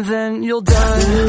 and then you'll die.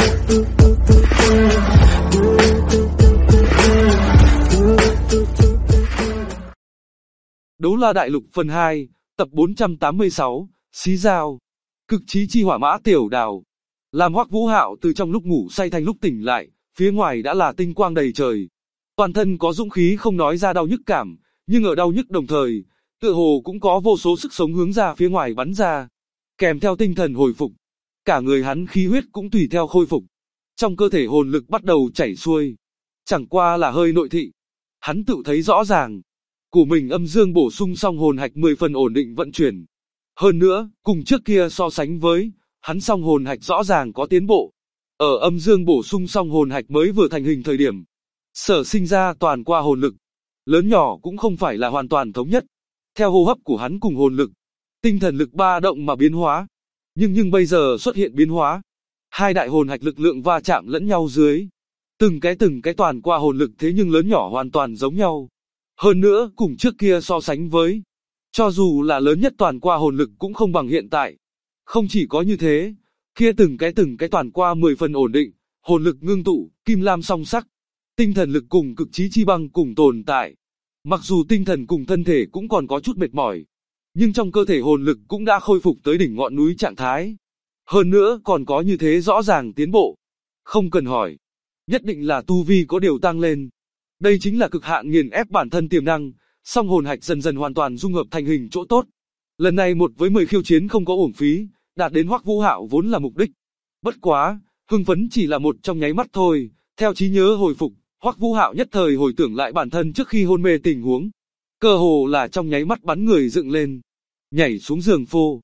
Đấu La Đại Lục phần 2, tập 486, Xí Dao. Cực chí chi hỏa mã tiểu đào. Làm Hoắc Vũ Hạo từ trong lúc ngủ say thành lúc tỉnh lại, phía ngoài đã là tinh quang đầy trời. Toàn thân có dũng khí không nói ra đau nhức cảm, nhưng ở đau nhức đồng thời, tựa hồ cũng có vô số sức sống hướng ra phía ngoài bắn ra, kèm theo tinh thần hồi phục. Cả người hắn khí huyết cũng tùy theo khôi phục. Trong cơ thể hồn lực bắt đầu chảy xuôi. Chẳng qua là hơi nội thị. Hắn tự thấy rõ ràng, của mình âm dương bổ sung xong hồn hạch 10 phần ổn định vận chuyển. Hơn nữa, cùng trước kia so sánh với, hắn song hồn hạch rõ ràng có tiến bộ. Ở âm dương bổ sung song hồn hạch mới vừa thành hình thời điểm, sở sinh ra toàn qua hồn lực, lớn nhỏ cũng không phải là hoàn toàn thống nhất. Theo hô hấp của hắn cùng hồn lực, tinh thần lực ba động mà biến hóa. Nhưng bây giờ xuất hiện biến hóa. Hai đại hồn hạch lực lượng va chạm lẫn nhau dưới. Từng cái toàn qua hồn lực thế nhưng lớn nhỏ hoàn toàn giống nhau. Hơn nữa, cùng trước kia so sánh với, cho dù là lớn nhất toàn qua hồn lực cũng không bằng hiện tại. Không chỉ có như thế, kia từng cái toàn qua 10 phần ổn định, hồn lực ngưng tụ, kim lam song sắc. Tinh thần lực cùng cực chí chi băng cùng tồn tại. Mặc dù tinh thần cùng thân thể cũng còn có chút mệt mỏi, nhưng trong cơ thể hồn lực cũng đã khôi phục tới đỉnh ngọn núi trạng thái. Hơn nữa còn có như thế rõ ràng tiến bộ. Không cần hỏi, nhất định là tu vi có điều tăng lên. Đây chính là cực hạn nghiền ép bản thân tiềm năng, song hồn hạch dần dần hoàn toàn dung hợp thành hình chỗ tốt. Lần này 1 với 10 khiêu chiến không có uổng phí, đạt đến Hoắc Vũ Hạo vốn là mục đích. Bất quá, hưng phấn chỉ là một trong nháy mắt thôi, theo trí nhớ hồi phục, Hoắc Vũ Hạo nhất thời hồi tưởng lại bản thân trước khi hôn mê tình huống. Cơ hồ là trong nháy mắt bắn người dựng lên, nhảy xuống giường phô.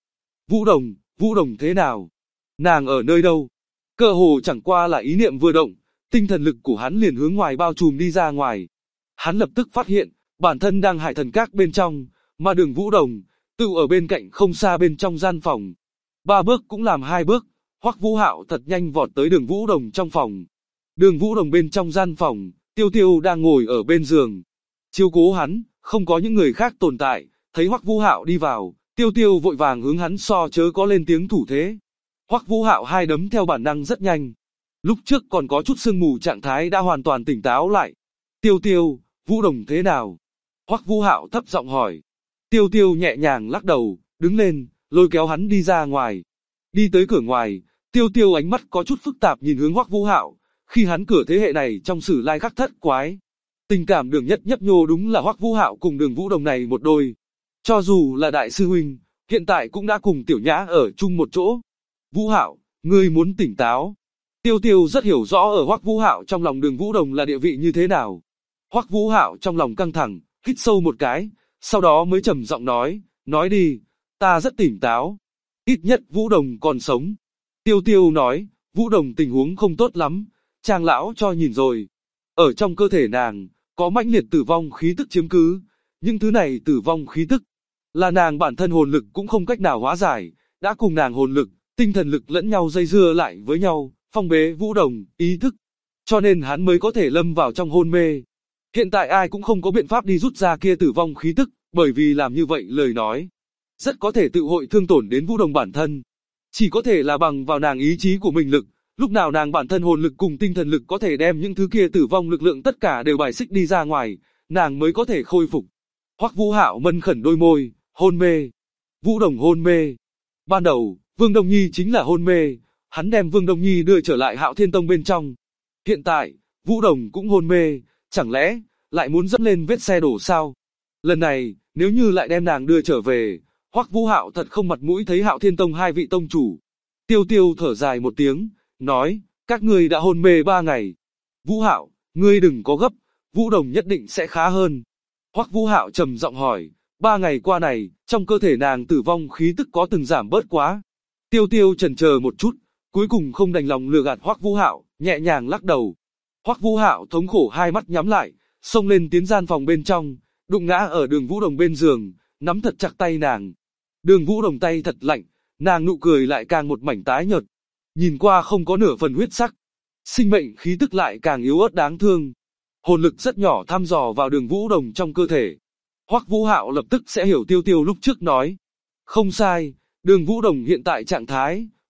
Vũ Đồng thế nào? Nàng ở nơi đâu? Cơ hồ chẳng qua là ý niệm vừa động, tinh thần lực của hắn liền hướng ngoài bao trùm đi ra ngoài. Hắn lập tức phát hiện, bản thân đang hải thần các bên trong, mà Đường Vũ Đồng, tự ở bên cạnh không xa bên trong gian phòng. 3 bước cũng làm 2 bước, Hoắc Vũ Hạo thật nhanh vọt tới Đường Vũ Đồng trong phòng. Đường Vũ Đồng bên trong gian phòng, Tiêu Tiêu đang ngồi ở bên giường. Chiếu cố hắn, không có những người khác tồn tại, thấy Hoắc Vũ Hạo đi vào, Tiêu Tiêu vội vàng hướng hắn so chớ có lên tiếng thủ thế. Hoắc Vũ Hạo hai đấm theo bản năng rất nhanh. Lúc trước còn có chút sương mù trạng thái đã hoàn toàn tỉnh táo lại. Tiêu, Vũ Đồng thế nào? Hoắc Vũ Hạo thấp giọng hỏi. Tiêu nhẹ nhàng lắc đầu, đứng lên, lôi kéo hắn đi ra ngoài. Đi tới cửa ngoài, Tiêu ánh mắt có chút phức tạp nhìn hướng Hoắc Vũ Hạo, khi hắn cửa thế hệ này trong sử lai khắc thất quái. Tình cảm đường nhất nhấp nhô đúng là Hoắc Vũ Hạo cùng Đường Vũ Đồng này một đôi. Cho dù là đại sư huynh, hiện tại cũng đã cùng Tiểu Nhã ở chung một chỗ. Vũ Hạo, ngươi muốn tỉnh táo. Tiêu rất hiểu rõ ở Hoắc Vũ Hạo trong lòng Đường Vũ Đồng là địa vị như thế nào. Hoắc Vũ Hạo trong lòng căng thẳng, hít sâu một cái, sau đó mới trầm giọng nói đi, ta rất tỉnh táo. Ít nhất Vũ Đồng còn sống. Tiêu nói, Vũ Đồng tình huống không tốt lắm, Trang lão cho nhìn rồi. Ở trong cơ thể nàng, có mãnh liệt tử vong khí tức chiếm cứ. Những thứ này tử vong khí tức, là nàng bản thân hồn lực cũng không cách nào hóa giải, đã cùng nàng hồn lực, tinh thần lực lẫn nhau dây dưa lại với nhau, phong bế Vũ Đồng, ý thức. Cho nên hắn mới có thể lâm vào trong hôn mê. Hiện tại ai cũng không có biện pháp đi rút ra kia tử vong khí tức, bởi vì làm như vậy lời nói, rất có thể tự hội thương tổn đến Vũ Đồng bản thân. Chỉ có thể là bằng vào nàng ý chí của mình lực, lúc nào nàng bản thân hồn lực cùng tinh thần lực có thể đem những thứ kia tử vong lực lượng tất cả đều bài xích đi ra ngoài, nàng mới có thể khôi phục. Hoắc Vũ Hạo mân khẩn đôi môi, hôn mê. Vũ Đồng hôn mê. Ban đầu, Vương Đông Nhi chính là hôn mê, hắn đem Vương Đông Nhi đưa trở lại Hạo Thiên Tông bên trong. Hiện tại, Vũ Đồng cũng hôn mê, chẳng lẽ lại muốn dẫm lên vết xe đổ sao? Lần này, nếu như lại đem nàng đưa trở về, Hoắc Vũ Hạo thật không mặt mũi thấy Hạo Thiên Tông hai vị tông chủ. Tiêu thở dài một tiếng, nói, các ngươi đã hôn mê 3 ngày. Vũ Hạo, ngươi đừng có gấp, Vũ Đồng nhất định sẽ khá hơn. Hoắc Vũ Hạo trầm giọng hỏi, 3 ngày qua này, trong cơ thể nàng tử vong khí tức có từng giảm bớt quá? Tiêu chần chờ một chút, cuối cùng không đành lòng lừa gạt Hoắc Vũ Hạo, nhẹ nhàng lắc đầu. Hoắc Vũ Hạo thống khổ hai mắt nhắm lại, xông lên tiến gian phòng bên trong, đụng ngã ở Đường Vũ Đồng bên giường, nắm thật chặt tay nàng. Đường Vũ Đồng tay thật lạnh, nàng nụ cười lại càng một mảnh tái nhợt, nhìn qua không có nửa phần huyết sắc. Sinh mệnh khí tức lại càng yếu ớt đáng thương. Hồn lực rất nhỏ thăm dò vào Đường Vũ Đồng trong cơ thể. Hoắc Vũ Hạo lập tức sẽ hiểu Tiêu lúc trước nói. Không sai, Đường Vũ Đồng hiện tại trạng thái,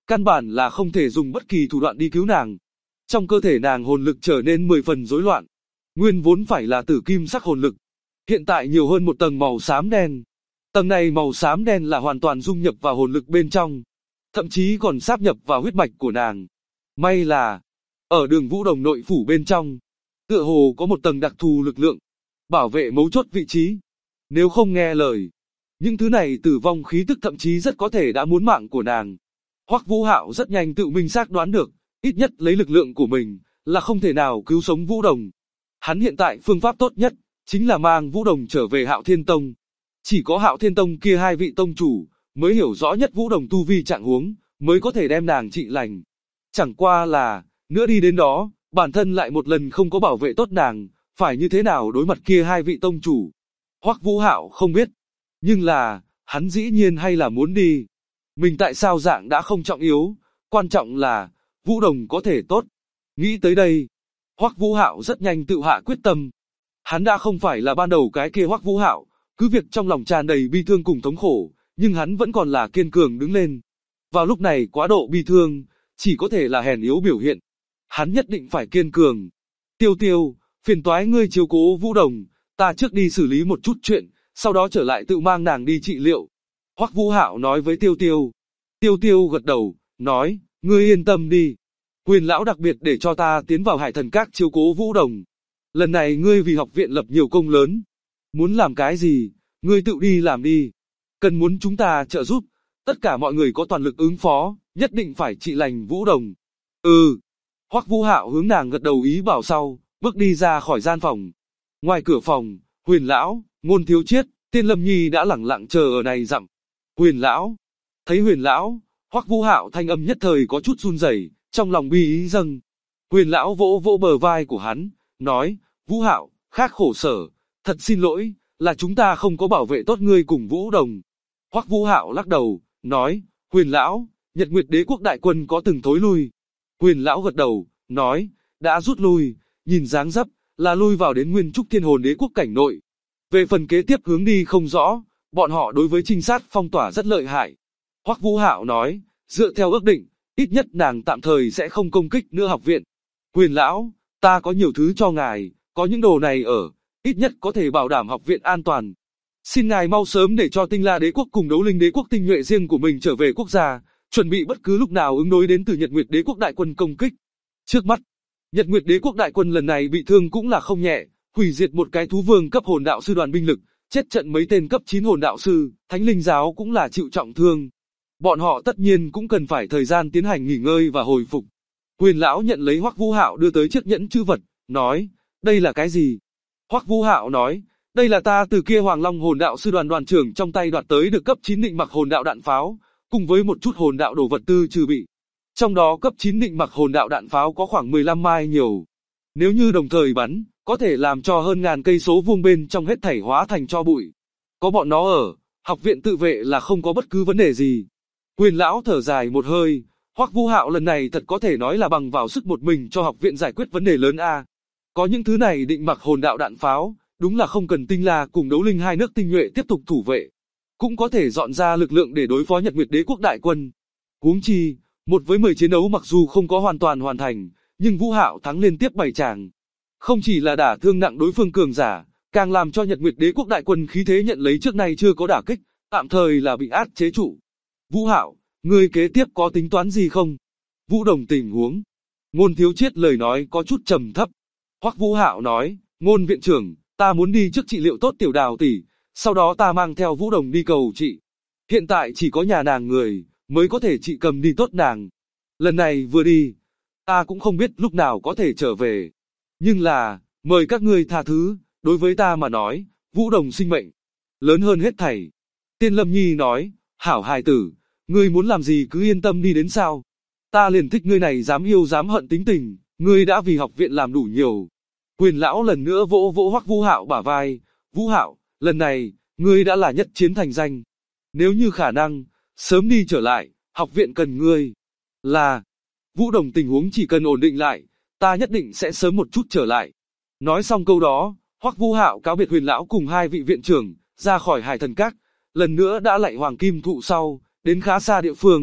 căn bản là không thể dùng bất kỳ thủ đoạn đi cứu nàng. Trong cơ thể nàng hồn lực trở nên 10 phần rối loạn. Nguyên vốn phải là tử kim sắc hồn lực, hiện tại nhiều hơn một tầng màu xám đen. Tầng này màu xám đen là hoàn toàn dung nhập vào hồn lực bên trong, thậm chí còn sáp nhập vào huyết mạch của nàng. May là, ở Đường Vũ Đồng nội phủ bên trong, tựa hồ có một tầng đặc thù lực lượng, bảo vệ mấu chốt vị trí. Nếu không nghe lời, những thứ này tử vong khí tức thậm chí rất có thể đã muốn mạng của nàng. Hoắc Vũ Hạo rất nhanh tự minh xác đoán được, ít nhất lấy lực lượng của mình, là không thể nào cứu sống Vũ Đồng. Hắn hiện tại phương pháp tốt nhất, chính là mang Vũ Đồng trở về Hạo Thiên Tông. Chỉ có Hạo Thiên Tông kia hai vị tông chủ, mới hiểu rõ nhất Vũ Đồng tu vi trạng huống, mới có thể đem nàng trị lành. Chẳng qua là, nữa đi đến đó, bản thân lại một lần không có bảo vệ tốt nàng, phải như thế nào đối mặt kia hai vị tông chủ. Hoắc Vũ Hạo không biết, nhưng là, hắn dĩ nhiên hay là muốn đi. Mình tại sao dạng đã không trọng yếu, quan trọng là, Vũ Đồng có thể tốt. Nghĩ tới đây, Hoắc Vũ Hạo rất nhanh tự hạ quyết tâm. Hắn đã không phải là ban đầu cái kia Hoắc Vũ Hạo, cứ việc trong lòng tràn đầy bi thương cùng thống khổ, nhưng hắn vẫn còn là kiên cường đứng lên. Vào lúc này quá độ bi thương, chỉ có thể là hèn yếu biểu hiện. Hắn nhất định phải kiên cường. Tiêu Tiêu, phiền toái ngươi chiếu cố Vũ Đồng, ta trước đi xử lý một chút chuyện, sau đó trở lại tự mang nàng đi trị liệu. Hoắc Vũ Hạo nói với Tiêu Tiêu. Tiêu Tiêu gật đầu, nói, ngươi yên tâm đi. Huyền lão đặc biệt để cho ta tiến vào Hải Thần Các chiếu cố Vũ Đồng. Lần này ngươi vì học viện lập nhiều công lớn. Muốn làm cái gì, ngươi tự đi làm đi. Cần muốn chúng ta trợ giúp, tất cả mọi người có toàn lực ứng phó, nhất định phải trị lành Vũ Đồng. Ừ. Hoắc Vũ Hạo hướng nàng gật đầu ý bảo sau, bước đi ra khỏi gian phòng. Ngoài cửa phòng, Huyền lão, Ngôn Thiếu Chiết, Tiên Lâm Nhi đã lẳng lặng chờ ở này dặm. Huyền lão, thấy Huyền lão, Hoắc Vũ Hạo thanh âm nhất thời có chút run rẩy, trong lòng bi ý dâng. Huyền lão vỗ vỗ bờ vai của hắn, nói, Vũ Hạo, khác khổ sở, thật xin lỗi, là chúng ta không có bảo vệ tốt ngươi cùng Vũ Đồng. Hoắc Vũ Hạo lắc đầu, nói, Huyền lão, Nhật Nguyệt Đế quốc đại quân có từng thối lui. Huyền lão gật đầu, nói, đã rút lui, nhìn dáng dấp, là lui vào đến Nguyên Trúc Thiên Hồn Đế quốc cảnh nội. Về phần kế tiếp hướng đi không rõ, bọn họ đối với trinh sát phong tỏa rất lợi hại. Hoắc Vũ Hạo nói, dựa theo ước định, ít nhất nàng tạm thời sẽ không công kích nữa học viện. Huyền lão, ta có nhiều thứ cho ngài, có những đồ này ở, ít nhất có thể bảo đảm học viện an toàn. Xin ngài mau sớm để cho Tinh La Đế quốc cùng Đấu Linh Đế quốc tinh nhuệ riêng của mình trở về quốc gia, chuẩn bị bất cứ lúc nào ứng đối đến từ Nhật Nguyệt Đế quốc đại quân công kích. Trước mắt, Nhật Nguyệt Đế quốc đại quân lần này bị thương cũng là không nhẹ, hủy diệt một cái thú vương cấp hồn đạo sư đoàn binh lực, chết trận mấy tên cấp 9 hồn đạo sư, Thánh Linh giáo cũng là chịu trọng thương. Bọn họ tất nhiên cũng cần phải thời gian tiến hành nghỉ ngơi và hồi phục. Huyền lão nhận lấy Hoắc Vũ Hạo đưa tới chiếc nhẫn chữ vật, nói, đây là cái gì? Hoắc Vũ Hạo nói, đây là ta từ kia Hoàng Long hồn đạo sư đoàn đoàn trưởng trong tay đoạt tới được cấp 9 định mặc hồn đạo đạn pháo, cùng với một chút hồn đạo đồ vật tư trừ bị. Trong đó cấp 9 định mặc hồn đạo đạn pháo có khoảng 15 mai nhiều. Nếu như đồng thời bắn, có thể làm cho hơn ngàn cây số vuông bên trong hết thảy hóa thành tro bụi. Có bọn nó ở, học viện tự vệ là không có bất cứ vấn đề gì. Huyền lão thở dài một hơi, Hoắc Vũ Hạo lần này thật có thể nói là bằng vào sức một mình cho học viện giải quyết vấn đề lớn a. Có những thứ này định mặc hồn đạo đạn pháo, đúng là không cần Tinh La cùng Đấu Linh hai nước tinh nhuệ tiếp tục thủ vệ, cũng có thể dọn ra lực lượng để đối phó Nhật Nguyệt Đế quốc đại quân. Huống chi, 1 với 10 chiến đấu mặc dù không có hoàn toàn hoàn thành, nhưng Vũ Hạo thắng liên tiếp 7 tràng. Không chỉ là đả thương nặng đối phương cường giả, càng làm cho Nhật Nguyệt Đế quốc đại quân khí thế nhận lấy trước nay chưa có đả kích, tạm thời là bị áp chế trụ. Vũ Hạo, ngươi kế tiếp có tính toán gì không? Vũ Đồng tình huống. Ngôn Thiếu Chiết lời nói có chút trầm thấp. Hoắc Vũ Hạo nói, Ngôn viện trưởng, ta muốn đi trước trị liệu tốt Tiểu Đào tỷ, sau đó ta mang theo Vũ Đồng đi cầu trị. Hiện tại chỉ có nhà nàng người, mới có thể trị cầm đi tốt nàng. Lần này vừa đi, ta cũng không biết lúc nào có thể trở về. Nhưng là, mời các ngươi tha thứ, đối với ta mà nói, Vũ Đồng sinh mệnh, lớn hơn hết thảy. Tiên Lâm Nhi nói, hảo hài tử, ngươi muốn làm gì cứ yên tâm đi đến sao. Ta liền thích ngươi này dám yêu dám hận tính tình, ngươi đã vì học viện làm đủ nhiều. Huyền lão lần nữa vỗ vỗ Hoắc Vũ Hạo bả vai, Vũ Hạo, lần này, ngươi đã là nhất chiến thành danh. Nếu như khả năng, sớm đi trở lại, học viện cần ngươi. Là, Vũ Đồng tình huống chỉ cần ổn định lại, ta nhất định sẽ sớm một chút trở lại. Nói xong câu đó, Hoắc Vũ Hạo cáo biệt Huyền lão cùng hai vị viện trưởng, ra khỏi Hải Thần Các, lần nữa đã lạy Hoàng Kim Thụ sau, đến khá xa địa phương,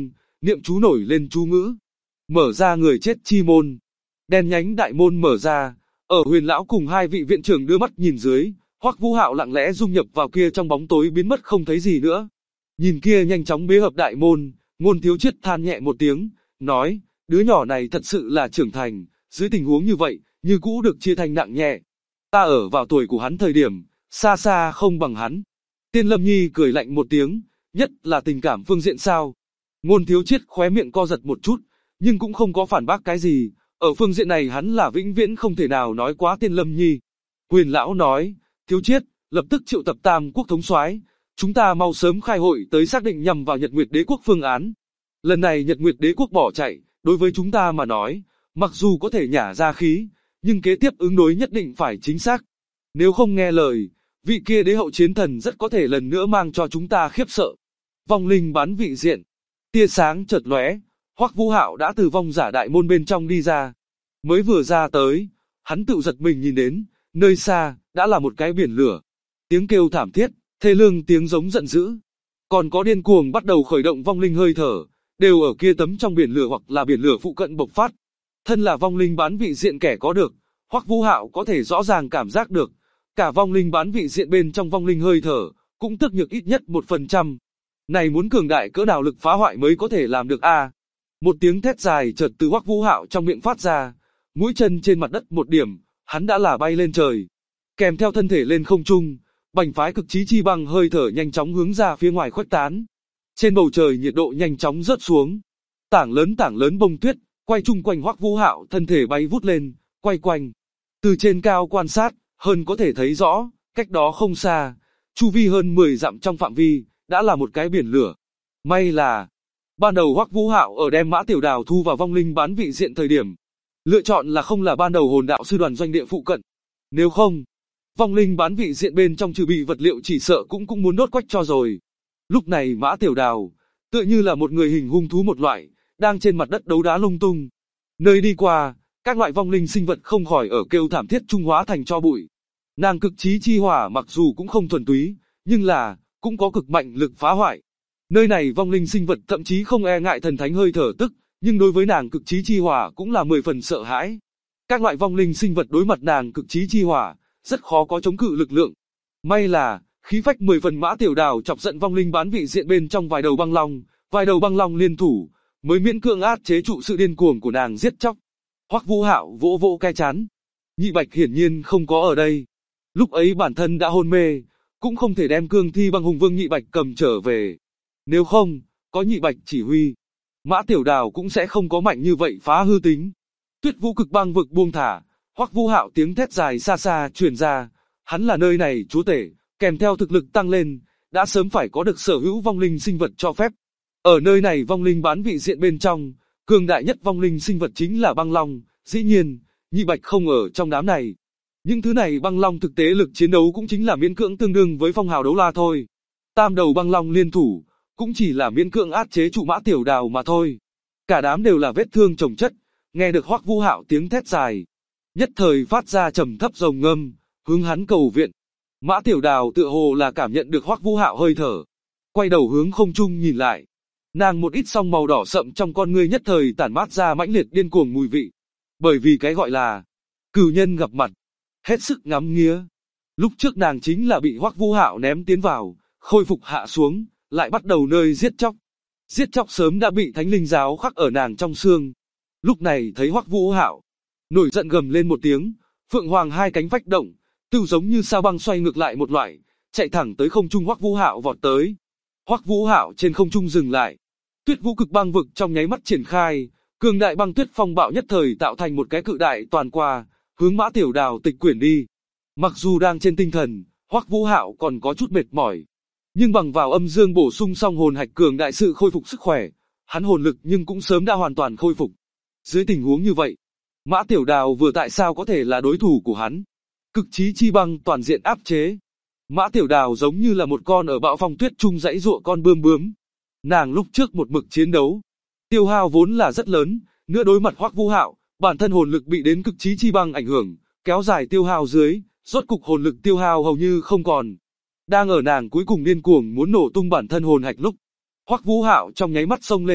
niệm chú nổi lên chú ngữ. Mở ra người chết chi môn. Đen nhánh đại môn mở ra, ở Huyền lão cùng hai vị viện trưởng đưa mắt nhìn dưới, Hoắc Vũ Hạo lặng lẽ dung nhập vào kia trong bóng tối biến mất không thấy gì nữa. Nhìn kia nhanh chóng bế hợp đại môn, Ngôn Thiếu Chiết than nhẹ một tiếng, nói, đứa nhỏ này thật sự là trưởng thành, dưới tình huống như vậy, như cũ được chia thành nặng nhẹ. Ta ở vào tuổi của hắn thời điểm, xa xa không bằng hắn. Tiên Lâm Nhi cười lạnh một tiếng, nhất là tình cảm phương diện sao. Ngôn Thiếu Chiết khóe miệng co giật một chút, nhưng cũng không có phản bác cái gì, ở phương diện này hắn là vĩnh viễn không thể nào nói quá Tiên Lâm Nhi. Huyền lão nói, Thiếu Chiết, lập tức triệu tập Tam Quốc thống soái, chúng ta mau sớm khai hội tới xác định nhằm vào Nhật Nguyệt Đế quốc phương án. Lần này Nhật Nguyệt Đế quốc bỏ chạy, đối với chúng ta mà nói, mặc dù có thể nhả ra khí, nhưng kế tiếp ứng đối nhất định phải chính xác. Nếu không nghe lời, vị kia đế hậu chiến thần rất có thể lần nữa mang cho chúng ta khiếp sợ. Vong linh bán vị diện, tia sáng chợt lóe, Hoắc Vũ Hạo đã từ vong giả đại môn bên trong đi ra. Mới vừa ra tới, hắn tự giật mình nhìn đến, nơi xa, đã là một cái biển lửa. Tiếng kêu thảm thiết, thê lương tiếng giống giận dữ. Còn có điên cuồng bắt đầu khởi động vong linh hơi thở, đều ở kia tấm trong biển lửa hoặc là biển lửa phụ cận bộc phát. Thân là vong linh bán vị diện kẻ có được, Hoắc Vũ Hạo có thể rõ ràng cảm giác được, cả vong linh bán vị diện bên trong vong linh hơi thở, cũng tức nhược ít nhất 1%. Này muốn cường đại cỡ nào lực phá hoại mới có thể làm được a? Một tiếng thét dài chợt từ Hoắc Vũ Hạo trong miệng phát ra, mũi chân trên mặt đất một điểm, hắn đã là bay lên trời. Kèm theo thân thể lên không trung, bành phái cực chí chi băng hơi thở nhanh chóng hướng ra phía ngoài khuếch tán. Trên bầu trời nhiệt độ nhanh chóng rớt xuống. Tảng lớn bông tuyết, quay chung quanh Hoắc Vũ Hạo, thân thể bay vút lên, quay quanh. Từ trên cao quan sát, hơn có thể thấy rõ, cách đó không xa, chu vi hơn 10 dặm trong phạm vi, đã là một cái biển lửa. May là, ban đầu Hoắc Vũ Hạo ở đem Mã Tiểu Đào thu vào vong linh bán vị diện thời điểm, lựa chọn là không là ban đầu hồn đạo sư đoàn doanh địa phụ cận. Nếu không, vong linh bán vị diện bên trong trừ bị vật liệu chỉ sợ cũng muốn đốt quách cho rồi. Lúc này Mã Tiểu Đào, tựa như là một người hình hung thú một loại, đang trên mặt đất đấu đá lung tung. Nơi đi qua, các loại vong linh sinh vật không khỏi ở kêu thảm thiết trung hóa thành tro bụi. Nàng cực chí chi hỏa mặc dù cũng không thuần túy, nhưng là, cũng có cực mạnh lực phá hoại. Nơi này vong linh sinh vật thậm chí không e ngại thần thánh hơi thở tức, nhưng đối với nàng cực chí chi hỏa cũng là 10 phần sợ hãi. Các loại vong linh sinh vật đối mặt nàng cực chí chi hỏa, rất khó có chống cự lực lượng. May là, khí phách 10 phần Mã Tiểu Đào chọc giận vong linh bán vị diện bên trong vài đầu băng long liên thủ, mới miễn cưỡng áp chế trụ sự điên cuồng của nàng giết chóc. Hoắc Vũ Hạo vỗ vỗ cái chán. Nhị Bạch hiển nhiên không có ở đây. Lúc ấy bản thân đã hôn mê, cũng không thể đem cương thi băng hùng vương Nhị Bạch cầm trở về. Nếu không, có Nhị Bạch chỉ huy, Mã Tiểu Đào cũng sẽ không có mạnh như vậy phá hư tính. Tuyết Vũ cực băng vực buông thả, Hoắc Vũ Hạo tiếng thét dài xa xa truyền ra, hắn là nơi này chúa tể, kèm theo thực lực tăng lên, đã sớm phải có được sở hữu vong linh sinh vật cho phép. Ở nơi này vong linh bán vị diện bên trong, cường đại nhất vong linh sinh vật chính là băng long, dĩ nhiên, Nhị Bạch không ở trong đám này. Những thứ này băng long thực tế lực chiến đấu cũng chính là miễn cưỡng tương đương với phong hào đấu la thôi. Tam đầu băng long liên thủ, cũng chỉ là miễn cưỡng áp chế trụ Mã Tiểu Đào mà thôi. Cả đám đều là vết thương chồng chất, nghe được Hoắc Vũ Hạo tiếng thét dài, nhất thời phát ra trầm thấp rồng ngâm, hướng hắn cầu viện. Mã Tiểu Đào tựa hồ là cảm nhận được Hoắc Vũ Hạo hơi thở, quay đầu hướng không trung nhìn lại. Nàng một ít song màu đỏ sậm trong con ngươi nhất thời tản mát ra mãnh liệt điên cuồng mùi vị. Bởi vì cái gọi là cửu nhân gặp mặt, hết sức ngắm nghía. Lúc trước nàng chính là bị Hoắc Vũ Hạo ném tiến vào, khôi phục hạ xuống, lại bắt đầu nơi giết chóc. Giết chóc sớm đã bị Thánh Linh giáo khắc ở nàng trong xương. Lúc này thấy Hoắc Vũ Hạo, nổi giận gầm lên một tiếng, phượng hoàng hai cánh phách động, tự giống như sao băng xoay ngược lại một loại, chạy thẳng tới không trung Hoắc Vũ Hạo vọt tới. Hoắc Vũ Hạo trên không trung dừng lại, Tuyết Vũ cực băng vực trong nháy mắt triển khai, cường đại băng tuyết phong bạo nhất thời tạo thành một cái cự đại toàn qua, hướng Mã Tiểu Đào tịch quyển đi. Mặc dù đang trên tinh thần, Hoắc Vũ Hạo còn có chút mệt mỏi, nhưng bằng vào âm dương bổ sung xong hồn hạch cường đại sự khôi phục sức khỏe, hắn hồn lực nhưng cũng sớm đã hoàn toàn khôi phục. Dưới tình huống như vậy, Mã Tiểu Đào vừa tại sao có thể là đối thủ của hắn? Cực chí chi băng toàn diện áp chế. Mã Tiểu Đào giống như là một con ở bão phong tuyết trung dãy giụa con bướm. Nàng lúc trước một mực chiến đấu, tiêu hao vốn là rất lớn, nữa đối mặt Hoắc Vũ Hạo, bản thân hồn lực bị đến cực chí chi băng ảnh hưởng, kéo dài tiêu hao dưới, rốt cục hồn lực tiêu hao hầu như không còn. Đang ở nàng cuối cùng điên cuồng muốn nổ tung bản thân hồn hạch lúc, Hoắc Vũ Hạo trong nháy mắt xông lên,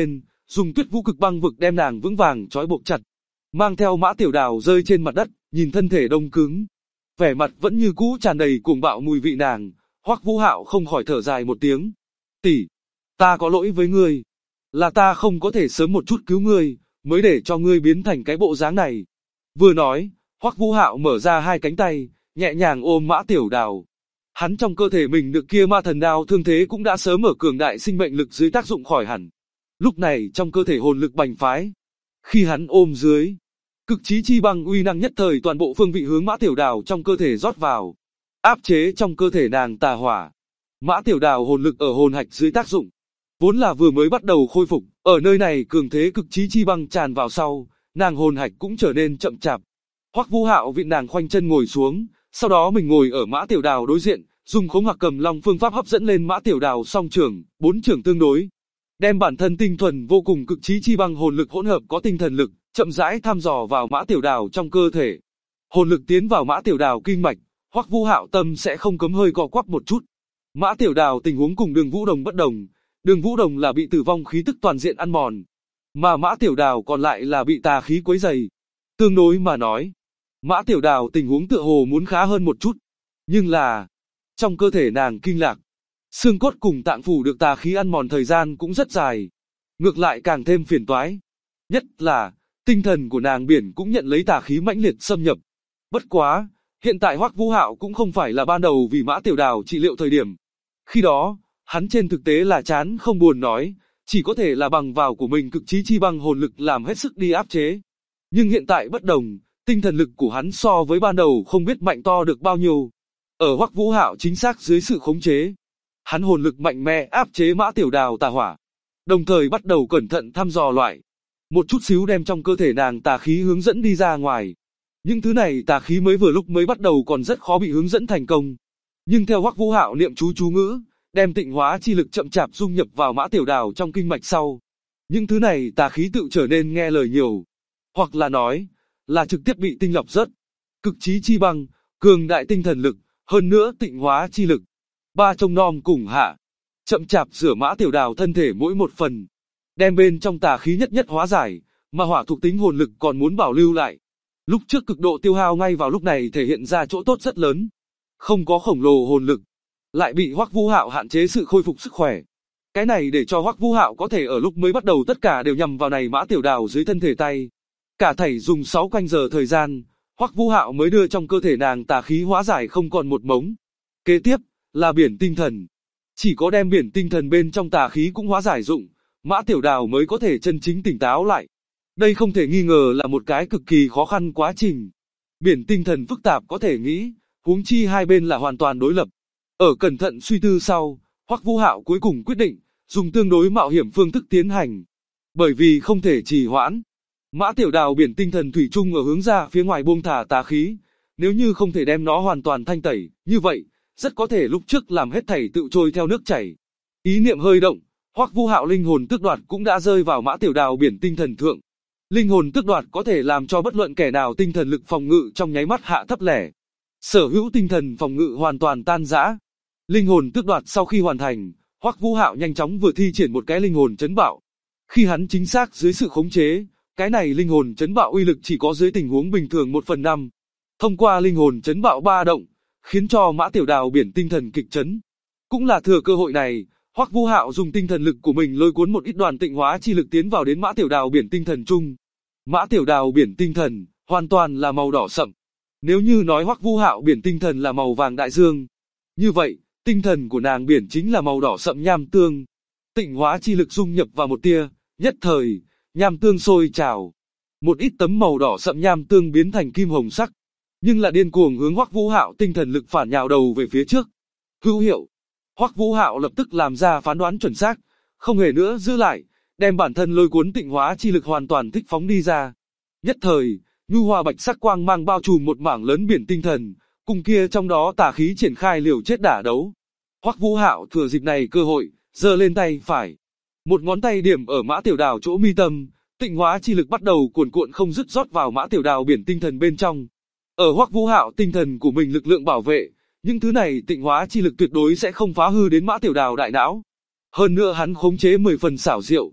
dùng Tuyết Vũ Cực Băng Vực đem nàng vững vàng trói buộc chặt, mang theo Mã Tiểu Đào rơi trên mặt đất, nhìn thân thể đông cứng, vẻ mặt vẫn như cũ tràn đầy cuồng bạo mùi vị nàng, Hoắc Vũ Hạo không khỏi thở dài một tiếng. "Tỷ, ta có lỗi với ngươi, là ta không có thể sớm một chút cứu ngươi, mới để cho ngươi biến thành cái bộ dáng này." Vừa nói, Hoắc Vũ Hạo mở ra hai cánh tay, nhẹ nhàng ôm Mã Tiểu Đào. Hắn trong cơ thể mình được kia ma thần đao thương thế cũng đã sớm ở cường đại sinh mệnh lực dưới tác dụng khỏi hẳn. Lúc này trong cơ thể hồn lực bành phái. Khi hắn ôm dưới, cực chí chi băng uy năng nhất thời toàn bộ phương vị hướng Mã Tiểu Đào trong cơ thể rót vào, áp chế trong cơ thể nàng tà hỏa. Mã Tiểu Đào hồn lực ở hồn hạch dưới tác dụng, vốn là vừa mới bắt đầu khôi phục, ở nơi này cường thế cực chí chi băng tràn vào sau, nàng hồn hạch cũng trở nên chậm chạp. Hoắc Vũ Hạo vịn nàng khoanh chân ngồi xuống, sau đó mình ngồi ở Mã Tiểu Đào đối diện, dùng Khống Hạc Cầm Long phương pháp hấp dẫn lên Mã Tiểu Đào song trưởng, bốn trưởng tương đối, đem bản thân tinh thuần vô cùng cực chí chi băng hồn lực hỗn hợp có tinh thần lực, chậm rãi thăm dò vào Mã Tiểu Đào trong cơ thể. Hồn lực tiến vào Mã Tiểu Đào kinh mạch, Hoắc Vũ Hạo tâm sẽ không cấm hơi co quắp một chút. Mã Tiểu Đào tình huống cùng Đường Vũ Đồng bất đồng, Đường Vũ Đồng là bị tử vong khí tức toàn diện ăn mòn, mà Mã Tiểu Đào còn lại là bị tà khí quấy rầy. Tương đối mà nói, Mã Tiểu Đào tình huống tựa hồ muốn khá hơn một chút, nhưng là trong cơ thể nàng kinh lạc, xương cốt cùng tạng phủ được tà khí ăn mòn thời gian cũng rất dài, ngược lại càng thêm phiền toái. Nhất là tinh thần của nàng biển cũng nhận lấy tà khí mãnh liệt xâm nhập. Bất quá, hiện tại Hoắc Vũ Hạo cũng không phải là ban đầu vì Mã Tiểu Đào trị liệu thời điểm. Khi đó, hắn trên thực tế là chán không buồn nói, chỉ có thể là bằng vào của mình cực chí chi băng hồn lực làm hết sức đi áp chế. Nhưng hiện tại bất đồng, tinh thần lực của hắn so với ban đầu không biết mạnh to được bao nhiêu. Ở Hoắc Vũ Hạo chính xác dưới sự khống chế, hắn hồn lực mạnh mẽ áp chế Mã Tiểu Đào tà hỏa, đồng thời bắt đầu cẩn thận thăm dò loại, một chút xíu đem trong cơ thể nàng tà khí hướng dẫn đi ra ngoài. Những thứ này tà khí mới vừa lúc mới bắt đầu còn rất khó bị hướng dẫn thành công, nhưng theo Hoắc Vũ Hạo niệm chú ngữ, đem tịnh hóa chi lực chậm chạp dung nhập vào Mã Tiểu Đào trong kinh mạch sau, những thứ này tà khí tự trở nên nghe lời nhiều, hoặc là nói, là trực tiếp bị tinh lọc rớt. Cực chí chi băng, cường đại tinh thần lực, hơn nữa tịnh hóa chi lực, ba trông nom cùng hạ, chậm chạp rửa Mã Tiểu Đào thân thể mỗi một phần, đem bên trong tà khí nhất nhất hóa giải, mà hỏa thuộc tính hồn lực còn muốn bảo lưu lại. Lúc trước cực độ tiêu hao ngay vào lúc này thể hiện ra chỗ tốt rất lớn, không có khổng lồ hồn lực, lại bị Hoắc Vũ Hạo hạn chế sự khôi phục sức khỏe. Cái này để cho Hoắc Vũ Hạo có thể ở lúc mới bắt đầu tất cả đều nhằm vào này Mã Tiểu Đào dưới thân thể tay. Cả thảy dùng 6 canh giờ thời gian, Hoắc Vũ Hạo mới đưa trong cơ thể nàng tà khí hóa giải không còn một mống. Kế tiếp là biển tinh thần. Chỉ có đem biển tinh thần bên trong tà khí cũng hóa giải dụng, Mã Tiểu Đào mới có thể chân chính tỉnh táo lại. Đây không thể nghi ngờ là một cái cực kỳ khó khăn quá trình. Biển tinh thần phức tạp có thể nghĩ, huống chi hai bên là hoàn toàn đối lập. Ở cẩn thận suy tư sau, Hoắc Vũ Hạo cuối cùng quyết định dùng tương đối mạo hiểm phương thức tiến hành, bởi vì không thể trì hoãn. Mã Tiểu Đào biển tinh thần thủy chung ở hướng ra phía ngoài buông thả tà khí, nếu như không thể đem nó hoàn toàn thanh tẩy, như vậy, rất có thể lúc trước làm hết thảy tự trôi theo nước chảy. Ý niệm hơi động, Hoắc Vũ Hạo linh hồn tước đoạt cũng đã rơi vào Mã Tiểu Đào biển tinh thần thượng. Linh hồn tước đoạt có thể làm cho bất luận kẻ nào tinh thần lực phòng ngự trong nháy mắt hạ thấp lẻ. Sở hữu tinh thần phòng ngự hoàn toàn tan rã. Linh hồn tước đoạt sau khi hoàn thành, Hoắc Vũ Hạo nhanh chóng vừa thi triển một cái linh hồn chấn bạo. Khi hắn chính xác dưới sự khống chế, cái này linh hồn chấn bạo uy lực chỉ có dưới tình huống bình thường 1/5. Thông qua linh hồn chấn bạo ba động, khiến cho Mã Tiểu Đào biển tinh thần kịch chấn. Cũng là thừa cơ hội này, Hoắc Vũ Hạo dùng tinh thần lực của mình lôi cuốn một ít đoàn tịnh hóa chi lực tiến vào đến Mã Tiểu Đào biển tinh thần chung. Mã Tiểu Đào biển tinh thần hoàn toàn là màu đỏ sậm. Nếu như nói Hoắc Vũ Hạo biển tinh thần là màu vàng đại dương, như vậy, tinh thần của nàng biển chính là màu đỏ sậm nham tương. Tịnh hóa chi lực dung nhập vào một tia, nhất thời, nham tương sôi trào. Một ít tấm màu đỏ sậm nham tương biến thành kim hồng sắc, nhưng là điên cuồng hướng Hoắc Vũ Hạo tinh thần lực phản nhào đầu về phía trước. Hữu hiệu. Hoắc Vũ Hạo lập tức làm ra phán đoán chuẩn xác, không hề nữa giữ lại, đem bản thân lôi cuốn tịnh hóa chi lực hoàn toàn thích phóng đi ra. Nhất thời, nhu hòa bạch sắc quang mang bao trùm một mảng lớn biển tinh thần, cùng kia trong đó tà khí triển khai liều chết đả đấu. Hoắc Vũ Hạo thừa dịp này cơ hội, giơ lên tay phải, một ngón tay điểm ở Mã Tiểu Đào chỗ mi tâm, tịnh hóa chi lực bắt đầu cuồn cuộn không dứt rót vào Mã Tiểu Đào biển tinh thần bên trong. Ở Hoắc Vũ Hạo tinh thần của mình lực lượng bảo vệ, những thứ này tịnh hóa chi lực tuyệt đối sẽ không phá hư đến Mã Tiểu Đào đại não. Hơn nữa hắn khống chế 10 phần xảo diệu.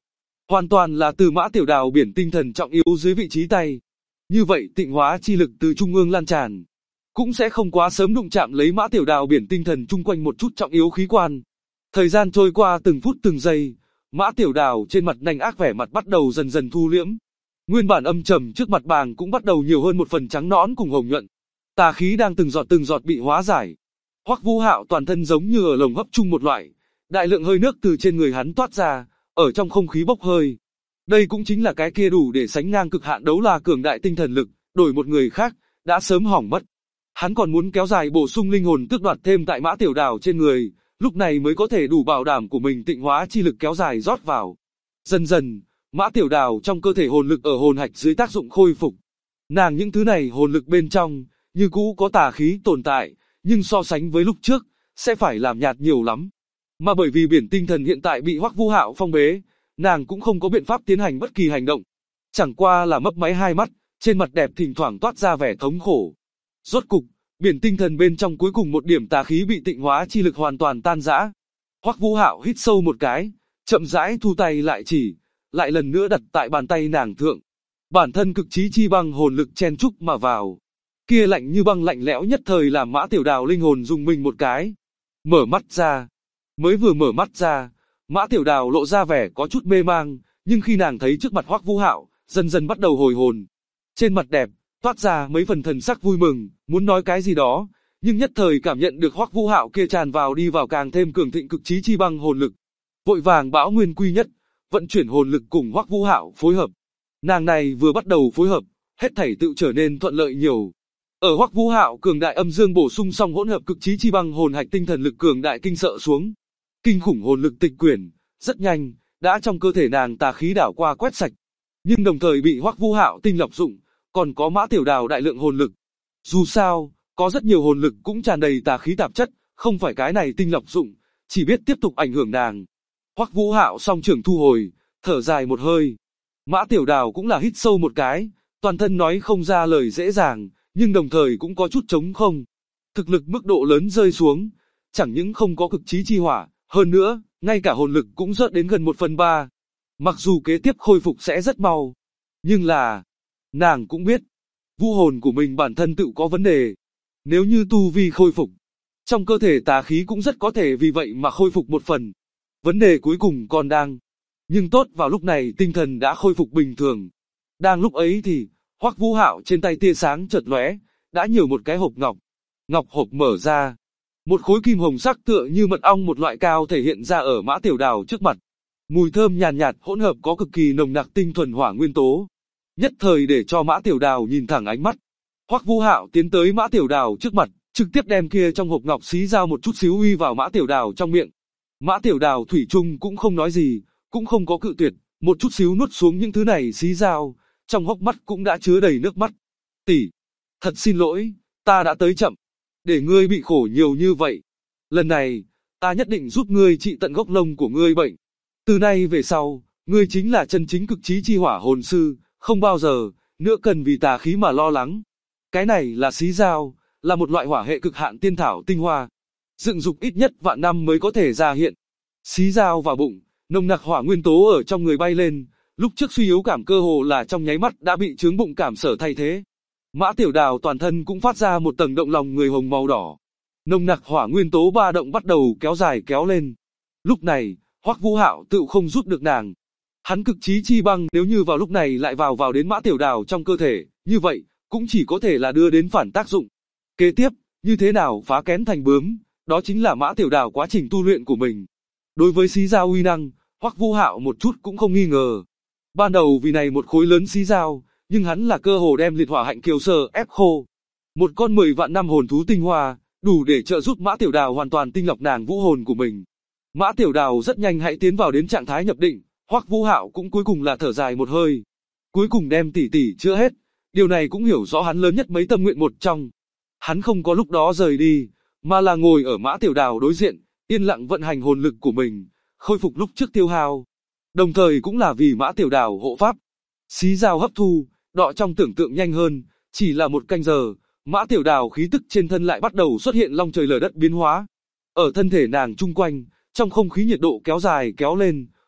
hoàn toàn là từ Mã Tiểu Đào biển tinh thần trọng yếu dưới vị trí tay. Như vậy tịnh hóa chi lực từ trung ương lan tràn, cũng sẽ không quá sớm đụng chạm lấy Mã Tiểu Đào biển tinh thần chung quanh một chút trọng yếu khí quan. Thời gian trôi qua từng phút từng giây, Mã Tiểu Đào trên mặt nanh ác vẻ mặt bắt đầu dần dần thu liễm. Nguyên bản âm trầm trước mặt bàng cũng bắt đầu nhiều hơn một phần trắng nõn cùng hồng nhuận. Tà khí đang từng giọt bị hóa giải. Hoắc Vũ Hạo toàn thân giống như ở lồng hấp chung một loại, đại lượng hơi nước từ trên người hắn toát ra, ở trong không khí bốc hơi. Đây cũng chính là cái kia đủ để sánh ngang cực hạn đấu la cường đại tinh thần lực, đổi một người khác, đã sớm hỏng mất. Hắn còn muốn kéo dài bổ sung linh hồn tước đoạt thêm tại Mã Tiểu Đào trên người, lúc này mới có thể đủ bảo đảm của mình tịnh hóa chi lực kéo dài rót vào. Dần dần, Mã Tiểu Đào trong cơ thể hồn lực ở hồn hạch dưới tác dụng khôi phục. Nàng những thứ này hồn lực bên trong, như cũ có tà khí tồn tại, nhưng so sánh với lúc trước, sẽ phải làm nhạt nhiều lắm. Mà bởi vì biển tinh thần hiện tại bị Hoắc Vũ Hạo phong bế, nàng cũng không có biện pháp tiến hành bất kỳ hành động. Chẳng qua là mấp máy hai mắt, trên mặt đẹp thỉnh thoảng toát ra vẻ thống khổ. Rốt cục, biển tinh thần bên trong cuối cùng một điểm tà khí bị tịnh hóa chi lực hoàn toàn tan rã. Hoắc Vũ Hạo hít sâu một cái, chậm rãi thu tay lại chỉ, lại lần nữa đặt tại bàn tay nàng thượng. Bản thân cực chí chi băng hồn lực chen chúc mà vào. Kia lạnh như băng lạnh lẽo nhất thời làm Mã Tiểu Đào linh hồn rung mình một cái. Mở mắt ra. Mới vừa mở mắt ra, Mã Tiểu Đào lộ ra vẻ có chút mê mang, nhưng khi nàng thấy trước mặt Hoắc Vũ Hạo, dần dần bắt đầu hồi hồn. Trên mặt đẹp, toát ra mấy phần thần sắc vui mừng, muốn nói cái gì đó, nhưng nhất thời cảm nhận được Hoắc Vũ Hạo kia tràn vào đi vào càng thêm cường thịnh cực chí chi băng hồn lực. Vội vàng bão nguyên quy nhất, vận chuyển hồn lực cùng Hoắc Vũ Hạo phối hợp. Nàng này vừa bắt đầu phối hợp, hết thảy tự trở nên thuận lợi nhiều. Ở Hoắc Vũ Hạo cường đại âm dương bổ sung xong hỗn hợp cực chí chi băng hồn hạch tinh thần lực cường đại kinh sợ xuống. Kinh khủng hồn lực tịch quyển, rất nhanh, đã trong cơ thể nàng tà khí đảo qua quét sạch. Nhưng đồng thời bị Hoắc Vũ Hạo tinh lọc dụng, còn có Mã Tiểu Đào đại lượng hồn lực. Dù sao, có rất nhiều hồn lực cũng tràn đầy tà khí tạp chất, không phải cái này tinh lọc dụng, chỉ biết tiếp tục ảnh hưởng nàng. Hoắc Vũ Hạo song trưởng thu hồi, thở dài một hơi. Mã Tiểu Đào cũng là hít sâu một cái, toàn thân nói không ra lời dễ dàng, nhưng đồng thời cũng có chút trống không. Thực lực mức độ lớn rơi xuống, chẳng những không có cực chí chi hỏa, hơn nữa, ngay cả hồn lực cũng rớt đến gần 1/3. Mặc dù kế tiếp khôi phục sẽ rất mau, nhưng là, nàng cũng biết, vũ hồn của mình bản thân tự có vấn đề. Nếu như tu vi khôi phục, trong cơ thể tà khí cũng rất có thể vì vậy mà khôi phục một phần. Vấn đề cuối cùng còn đang. Nhưng tốt vào lúc này tinh thần đã khôi phục bình thường. Đang lúc ấy thì, Hoắc Vũ Hạo trên tay tia sáng chợt lóe, đã nhiều một cái hộp ngọc. Ngọc hộp mở ra. Một khối kim hồng sắc tựa như mật ong một loại cao thể hiện ra ở Mã Tiểu Đào trước mặt. Mùi thơm nhàn nhạt hỗn hợp có cực kỳ nồng nặc tinh thuần hỏa nguyên tố. Nhất thời để cho Mã Tiểu Đào nhìn thẳng ánh mắt. Hoắc Vũ Hạo tiến tới Mã Tiểu Đào trước mặt, trực tiếp đem kia trong hộp ngọc xí dao một chút xíu uy vào Mã Tiểu Đào trong miệng. Mã Tiểu Đào thủy chung cũng không nói gì, cũng không có cự tuyệt, một chút xíu nuốt xuống những thứ này xí dao, trong hốc mắt cũng đã chứa đầy nước mắt. Tỷ, thật xin lỗi, ta đã tới chậm, để ngươi bị khổ nhiều như vậy. Lần này, ta nhất định giúp ngươi trị tận gốc lông của ngươi bệnh. Từ nay về sau, ngươi chính là chân chính cực chí chi hỏa hồn sư, không bao giờ nữa cần vì tà khí mà lo lắng. Cái này là xí dao, là một loại hỏa hệ cực hạn tiên thảo tinh hoa, dựng dục ít nhất vạn năm mới có thể ra hiện. Xí dao vào bụng, nồng nặc hỏa nguyên tố ở trong người bay lên, lúc trước suy yếu cảm cơ hồ là trong nháy mắt đã bị chướng bụng cảm sở thay thế. Mã Tiểu Đào toàn thân cũng phát ra một tầng động lòng người hồng màu đỏ. Nồng nặc hỏa nguyên tố ba động bắt đầu kéo dài kéo lên. Lúc này, Hoắc Vũ Hạo tự không giúp được nàng. Hắn cực chí chi băng nếu như vào lúc này lại vào đến Mã Tiểu Đào trong cơ thể, như vậy, cũng chỉ có thể là đưa đến phản tác dụng. Kế tiếp, như thế nào phá kén thành bướm, đó chính là Mã Tiểu Đào quá trình tu luyện của mình. Đối với xí dao uy năng, Hoắc Vũ Hạo một chút cũng không nghi ngờ. Ban đầu vì này một khối lớn xí dao, nhưng hắn là cơ hồ đem liệt hỏa hạnh kiều sơ ép khô. Một con 10 vạn năm hồn thú tinh hoa, đủ để trợ giúp Mã Tiểu Đào hoàn toàn tinh lọc nàng vũ hồn của mình. Mã Tiểu Đào rất nhanh hãy tiến vào đến trạng thái nhập định, Hoắc Vũ Hạo cũng cuối cùng là thở dài một hơi. Cuối cùng đem tỷ tỷ chữa hết, điều này cũng hiểu rõ hắn lớn nhất mấy tâm nguyện một trong. Hắn không có lúc đó rời đi, mà là ngồi ở Mã Tiểu Đào đối diện, yên lặng vận hành hồn lực của mình, khôi phục lúc trước tiêu hao. Đồng thời cũng là vì Mã Tiểu Đào hộ pháp. Xí dao hấp thu, đọ trong tưởng tượng nhanh hơn, chỉ là một canh giờ, Mã Tiểu Đào khí tức trên thân lại bắt đầu xuất hiện long trời lở đất biến hóa. Ở thân thể nàng chung quanh, trong không khí nhiệt độ kéo dài kéo lên,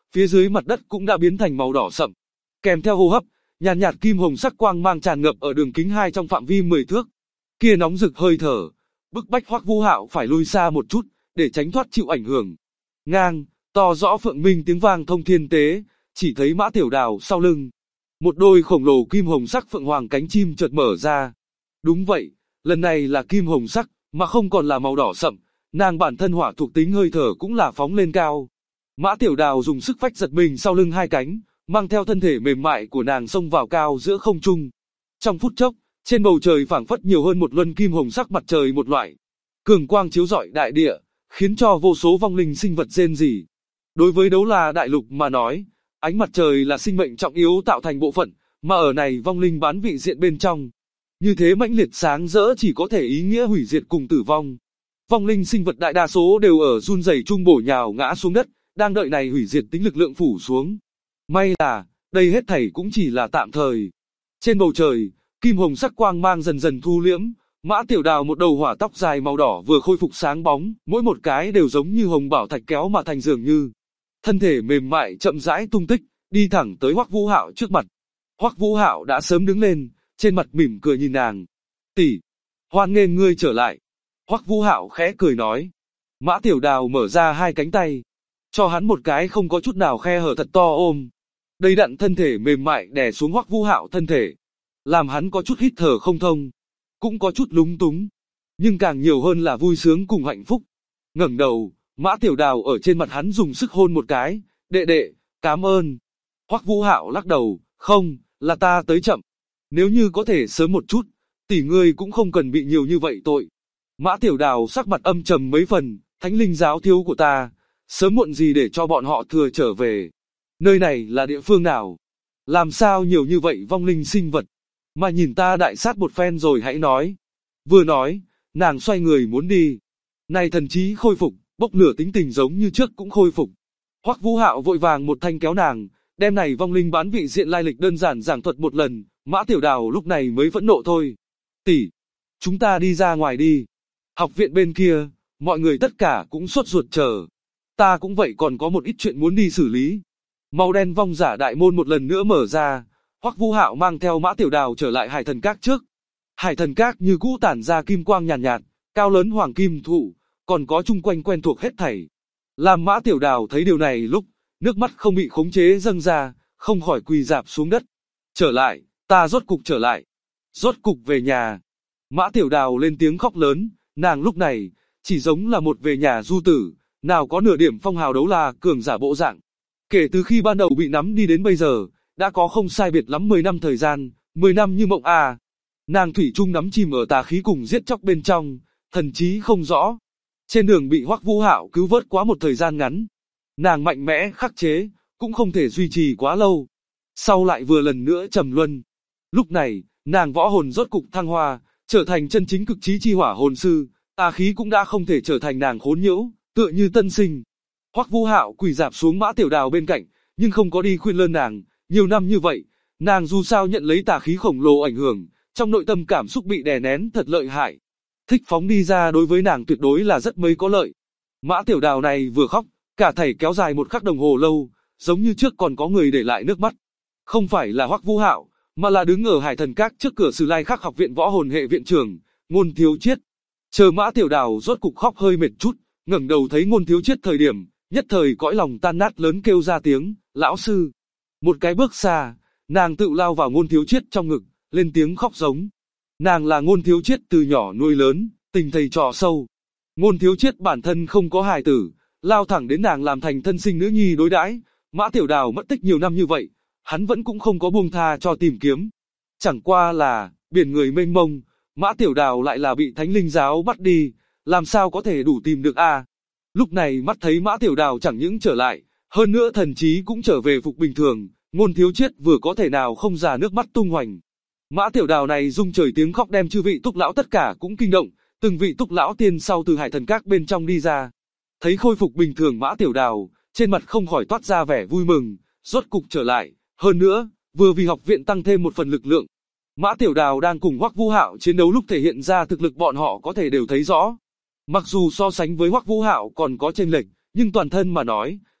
phía dưới mặt đất cũng đã biến thành màu đỏ sậm. Kèm theo hô hấp, nhàn nhạt kim hồng sắc quang mang tràn ngập ở đường kính 2 trong phạm vi 10 thước. Kia nóng rực hơi thở, bức bách Hoắc Vũ Hạo phải lùi xa một chút, để tránh thoát chịu ảnh hưởng. Ngang, to rõ phượng minh tiếng vang thông thiên tế, chỉ thấy Mã Tiểu Đào sau lưng. Một đôi khổng lồ kim hồng sắc phượng hoàng cánh chim chợt mở ra. Đúng vậy, lần này là kim hồng sắc, mà không còn là màu đỏ sậm, nàng bản thân hỏa thuộc tính hơi thở cũng là phóng lên cao. Mã Tiểu Đào dùng sức phách giật mình sau lưng hai cánh, mang theo thân thể mềm mại của nàng xông vào cao giữa không trung. Trong phút chốc, trên bầu trời phảng phất nhiều hơn một luân kim hồng sắc mặt trời một loại. Cường quang chiếu rọi đại địa, khiến cho vô số vong linh sinh vật rên rỉ. Đối với Đấu La Đại Lục mà nói, ánh mặt trời là sinh mệnh trọng yếu tạo thành bộ phận, mà ở này vong linh bán vị diện bên trong. Như thế mãnh liệt sáng rỡ chỉ có thể ý nghĩa hủy diệt cùng tử vong. Vong linh sinh vật đại đa số đều ở run rẩy chung bổ nhào ngã xuống đất, đang đợi này hủy diệt tính lực lượng phủ xuống. May là, đây hết thảy cũng chỉ là tạm thời. Trên bầu trời, kim hồng sắc quang mang dần dần thu liễm, Mã Tiểu Đào một đầu hỏa tóc dài màu đỏ vừa khôi phục sáng bóng, mỗi một cái đều giống như hồng bảo thạch kéo mà thành dường như. Thân thể mềm mại chậm rãi tung tích, đi thẳng tới Hoắc Vũ Hạo trước mặt. Hoắc Vũ Hạo đã sớm đứng lên, trên mặt mỉm cười nhìn nàng. "Tỷ, hoan nghênh ngươi trở lại." Hoắc Vũ Hạo khẽ cười nói. Mã Tiểu Đào mở ra hai cánh tay, cho hắn một cái không có chút nào khe hở thật to ôm. Đầy đặn thân thể mềm mại đè xuống Hoắc Vũ Hạo thân thể, làm hắn có chút hít thở không thông, cũng có chút lúng túng, nhưng càng nhiều hơn là vui sướng cùng hạnh phúc. Ngẩng đầu, Mã Tiểu Đào ở trên mặt hắn dùng sức hôn một cái, "Đệ đệ, cảm ơn." Hoắc Vũ Hạo lắc đầu, "Không, là ta tới chậm. Nếu như có thể sớm một chút, tỷ ngươi cũng không cần bị nhiều như vậy tội." Mã Tiểu Đào sắc mặt âm trầm mấy phần, "Thánh linh giáo thiếu của ta, sớm muộn gì để cho bọn họ thừa trở về. Nơi này là địa phương nào? Làm sao nhiều như vậy vong linh sinh vật? Mà nhìn ta đại sát một phen rồi hãy nói." Vừa nói, nàng xoay người muốn đi. Này thần trí khôi phục, bốc lửa tính tình giống như trước cũng khôi phục. Hoắc Vũ Hạo vội vàng một thanh kéo nàng, đem này vong linh bán vị diện lai lịch đơn giản giảng thuật một lần. Mã Tiểu Đào lúc này mới phẫn nộ thôi. "Tỷ, chúng ta đi ra ngoài đi. Học viện bên kia, mọi người tất cả cũng sốt ruột chờ. Ta cũng vậy, còn có một ít chuyện muốn đi xử lý." Màu đen vong giả đại môn một lần nữa mở ra, Hoắc Vũ Hạo mang theo Mã Tiểu Đào trở lại Hải Thần Các trước. Hải Thần Các như cũ tản ra kim quang nhàn nhạt, cao lớn hoàng kim thụ, còn có chung quanh quen thuộc hết thảy. Làm Mã Tiểu Đào thấy điều này lúc, nước mắt không bị khống chế dâng ra, không khỏi quỳ rạp xuống đất. "Trở lại, ta rốt cục trở lại. Rốt cục về nhà." Mã Tiểu Đào lên tiếng khóc lớn, nàng lúc này, chỉ giống là một về nhà du tử, nào có nửa điểm phong hào đấu la cường giả bộ dạng. Kể từ khi ban đầu bị nắm đi đến bây giờ, đã có không sai biệt lắm 10 năm thời gian, 10 năm như mộng à. Nàng thủy chung nắm chìm ở tà khí cùng giết chóc bên trong, thần trí không rõ. Trên đường bị Hoắc Vũ Hạo cứu vớt quá một thời gian ngắn. Nàng mạnh mẽ khắc chế, cũng không thể duy trì quá lâu. Sau lại vừa lần nữa trầm luân. Lúc này, nàng võ hồn rốt cục thăng hoa, trở thành chân chính cực trí chi hỏa hồn sư, tà khí cũng đã không thể trở thành nàng khốn nhiễu, tựa như tân sinh. Hoắc Vũ Hạo quỳ rạp xuống Mã Tiểu Đào bên cạnh, nhưng không có đi khuyên lơn nàng, nhiều năm như vậy, nàng dù sao nhận lấy tà khí khổng lồ ảnh hưởng, trong nội tâm cảm xúc bị đè nén thật lợi hại. Thích phóng đi ra đối với nàng tuyệt đối là rất mấy có lợi. Mã Tiểu Đào này vừa khóc, cả thảy kéo dài một khắc đồng hồ lâu, giống như trước còn có người để lại nước mắt. Không phải là Hoắc Vũ Hạo, mà là đứng ở Hải Thần Các trước cửa Sử Lai Khắc học viện võ hồn hệ viện trưởng, Ngôn Thiếu Chiết. Chờ Mã Tiểu Đào rốt cục khóc hơi mệt chút, ngẩng đầu thấy Ngôn Thiếu Chiết thời điểm, nhất thời cõi lòng tan nát lớn kêu ra tiếng, "Lão sư." Một cái bước xa, nàng tự lao vào Ngôn Thiếu Chiết trong ngực, lên tiếng khóc giống. Nàng là Ngôn Thiếu Chiết từ nhỏ nuôi lớn, tình thầy trò sâu. Ngôn Thiếu Chiết bản thân không có hài tử, lao thẳng đến nàng làm thành thân sinh nữ nhi đối đãi. Mã Tiểu Đào mất tích nhiều năm như vậy, hắn vẫn cũng không có buông tha cho tìm kiếm. Chẳng qua là, biển người mênh mông, Mã Tiểu Đào lại là bị Thánh Linh Giáo bắt đi, làm sao có thể đủ tìm được a? Lúc này mắt thấy Mã Tiểu Đào chẳng những trở lại, hơn nữa thần trí cũng trở về phục bình thường, Ngôn Thiếu Chiết vừa có thể nào không già nước mắt tung hoành. Mã Tiểu Đào này rung trời tiếng khóc đem chư vị túc lão tất cả cũng kinh động, từng vị túc lão tiên sau từ Hải Thần Các bên trong đi ra. Thấy khôi phục bình thường Mã Tiểu Đào, trên mặt không khỏi toát ra vẻ vui mừng, rốt cục trở lại, hơn nữa, vừa vì học viện tăng thêm một phần lực lượng. Mã Tiểu Đào đang cùng Hoắc Vũ Hạo chiến đấu lúc thể hiện ra thực lực bọn họ có thể đều thấy rõ. Mặc dù so sánh với Hoắc Vũ Hạo còn có chênh lệch, nhưng toàn thân mà nói,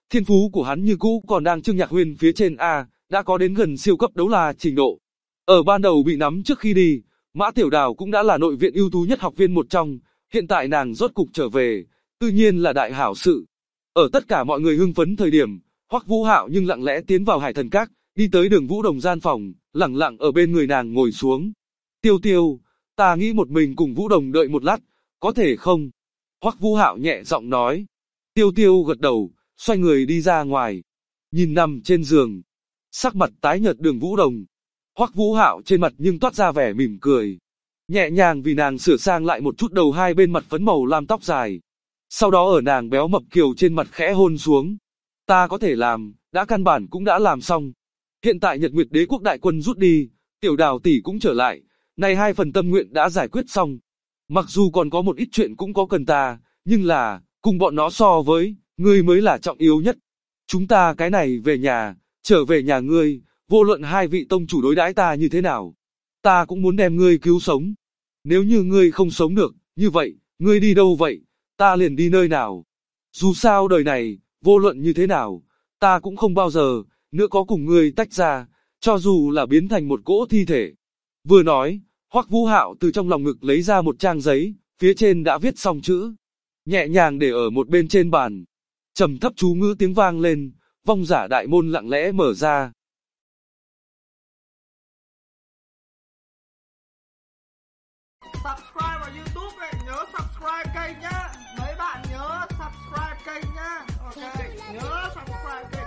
Thiên phú của hắn như cũ còn đang Trương Nhạc Huyên phía trên A, đã có đến gần siêu cấp đấu la trình độ. Ở ban đầu bị nắm trước khi đi, Mã Tiểu Đào cũng đã là nội viện ưu tú nhất học viên một trong, hiện tại nàng rốt cục trở về, tự nhiên là đại hảo sự. Ở tất cả mọi người hưng phấn thời điểm, Hoắc Vũ Hạo nhưng lặng lẽ tiến vào Hải Thần Các, đi tới Đường Vũ Đồng gian phòng, lẳng lặng ở bên người nàng ngồi xuống. Tiêu Tiêu, ta nghĩ một mình cùng Vũ Đồng đợi một lát, có thể không? Hoắc Vũ Hạo nhẹ giọng nói. Tiêu Tiêu gật đầu, xoay người đi ra ngoài. Nhìn nằm trên giường, sắc mặt tái nhợt Đường Vũ Đồng. Hoắc Vũ Hạo trên mặt nhưng toát ra vẻ mỉm cười. Nhẹ nhàng vì nàng sửa sang lại một chút đầu hai bên mặt phấn màu lam tóc dài. Sau đó ở nàng béo mập kiều trên mặt khẽ hôn xuống. Ta có thể làm, đã căn bản cũng đã làm xong. Hiện tại Nhật Nguyệt Đế quốc đại quân rút đi, Tiểu Đào tỷ cũng trở lại, này hai phần tâm nguyện đã giải quyết xong. Mặc dù còn có một ít chuyện cũng có cần ta, nhưng là, cùng bọn nó so với, ngươi mới là trọng yếu nhất. Chúng ta cái này về nhà, trở về nhà ngươi, vô luận hai vị tông chủ đối đãi ta như thế nào, ta cũng muốn đem ngươi cứu sống. Nếu như ngươi không sống được, như vậy, ngươi đi đâu vậy, ta liền đi nơi nào. Dù sao đời này, vô luận như thế nào, ta cũng không bao giờ nữa có cùng ngươi tách ra, cho dù là biến thành một cỗ thi thể. Vừa nói, Hoắc Vũ Hạo từ trong lòng ngực lấy ra một trang giấy, phía trên đã viết xong chữ, nhẹ nhàng để ở một bên trên bàn. Trầm thấp chú ngữ tiếng vang lên, vong giả đại môn lặng lẽ mở ra. Subscribe vào YouTube này, nhớ subscribe kênh nhá. Mấy bạn nhớ subscribe kênh nhá. Ok, nhớ subscribe kênh.